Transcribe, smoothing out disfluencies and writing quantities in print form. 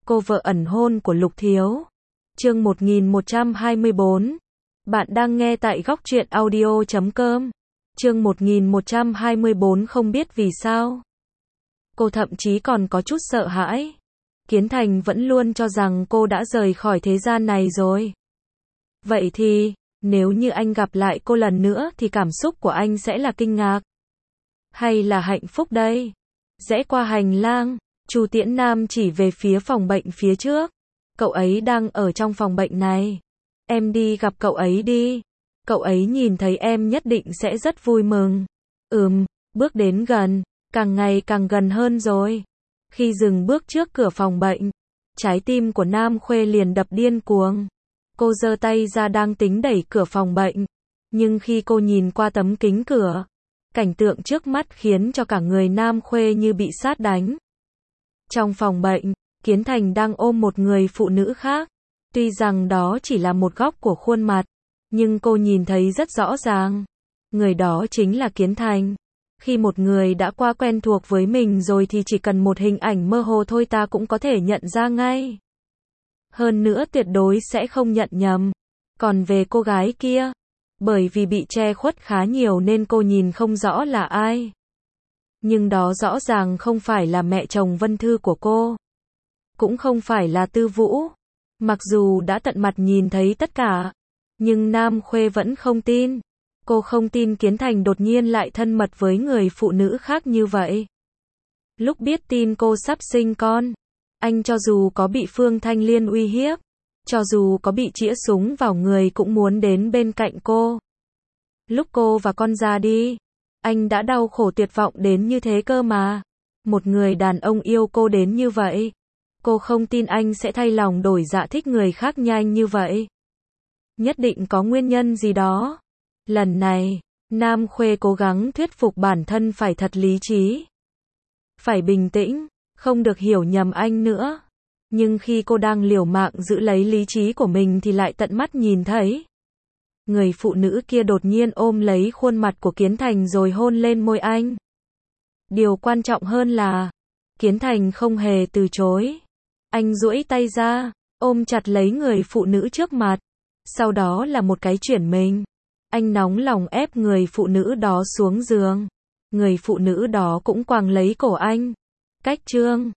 cô vợ ẩn hôn của Lục Thiếu. Chương 1124. Bạn đang nghe tại Góc Truyện Audio.com. Chương 1124 không biết vì sao. Cô thậm chí còn có chút sợ hãi. Kiến Thành vẫn luôn cho rằng cô đã rời khỏi thế gian này rồi. Vậy thì, nếu như anh gặp lại cô lần nữa thì cảm xúc của anh sẽ là kinh ngạc hay là hạnh phúc đây? Rẽ qua hành lang, Chu Tiễn Nam chỉ về phía phòng bệnh phía trước. Cậu ấy đang ở trong phòng bệnh này. Em đi gặp cậu ấy đi. Cậu ấy nhìn thấy em nhất định sẽ rất vui mừng. Bước đến gần, càng ngày càng gần hơn rồi. Khi dừng bước trước cửa phòng bệnh, trái tim của Nam Khuê liền đập điên cuồng. Cô giơ tay ra đang tính đẩy cửa phòng bệnh. Nhưng khi cô nhìn qua tấm kính cửa, cảnh tượng trước mắt khiến cho cả người Nam Khuê như bị sát đánh. Trong phòng bệnh, Kiến Thành đang ôm một người phụ nữ khác. Tuy rằng đó chỉ là một góc của khuôn mặt, nhưng cô nhìn thấy rất rõ ràng. Người đó chính là Kiến Thành. Khi một người đã qua quen thuộc với mình rồi thì chỉ cần một hình ảnh mơ hồ thôi ta cũng có thể nhận ra ngay. Hơn nữa tuyệt đối sẽ không nhận nhầm. Còn về cô gái kia, bởi vì bị che khuất khá nhiều nên cô nhìn không rõ là ai. Nhưng đó rõ ràng không phải là mẹ chồng Vân Thư của cô. Cũng không phải là Tư Vũ. Mặc dù đã tận mặt nhìn thấy tất cả, nhưng Nam Khuê vẫn không tin. Cô không tin Kiến Thành đột nhiên lại thân mật với người phụ nữ khác như vậy. Lúc biết tin cô sắp sinh con, anh cho dù có bị Phương Thanh Liên uy hiếp, cho dù có bị chĩa súng vào người cũng muốn đến bên cạnh cô. Lúc cô và con ra đi, anh đã đau khổ tuyệt vọng đến như thế cơ mà. Một người đàn ông yêu cô đến như vậy. Cô không tin anh sẽ thay lòng đổi dạ thích người khác nhanh như vậy. Nhất định có nguyên nhân gì đó. Lần này, Nam Khuê cố gắng thuyết phục bản thân phải thật lý trí. Phải bình tĩnh, không được hiểu nhầm anh nữa. Nhưng khi cô đang liều mạng giữ lấy lý trí của mình thì lại tận mắt nhìn thấy. Người phụ nữ kia đột nhiên ôm lấy khuôn mặt của Kiến Thành rồi hôn lên môi anh. Điều quan trọng hơn là, Kiến Thành không hề từ chối. Anh duỗi tay ra, ôm chặt lấy người phụ nữ trước mặt. Sau đó là một cái chuyển mình. Anh nóng lòng ép người phụ nữ đó xuống giường. Người phụ nữ đó cũng quàng lấy cổ anh. Cách chương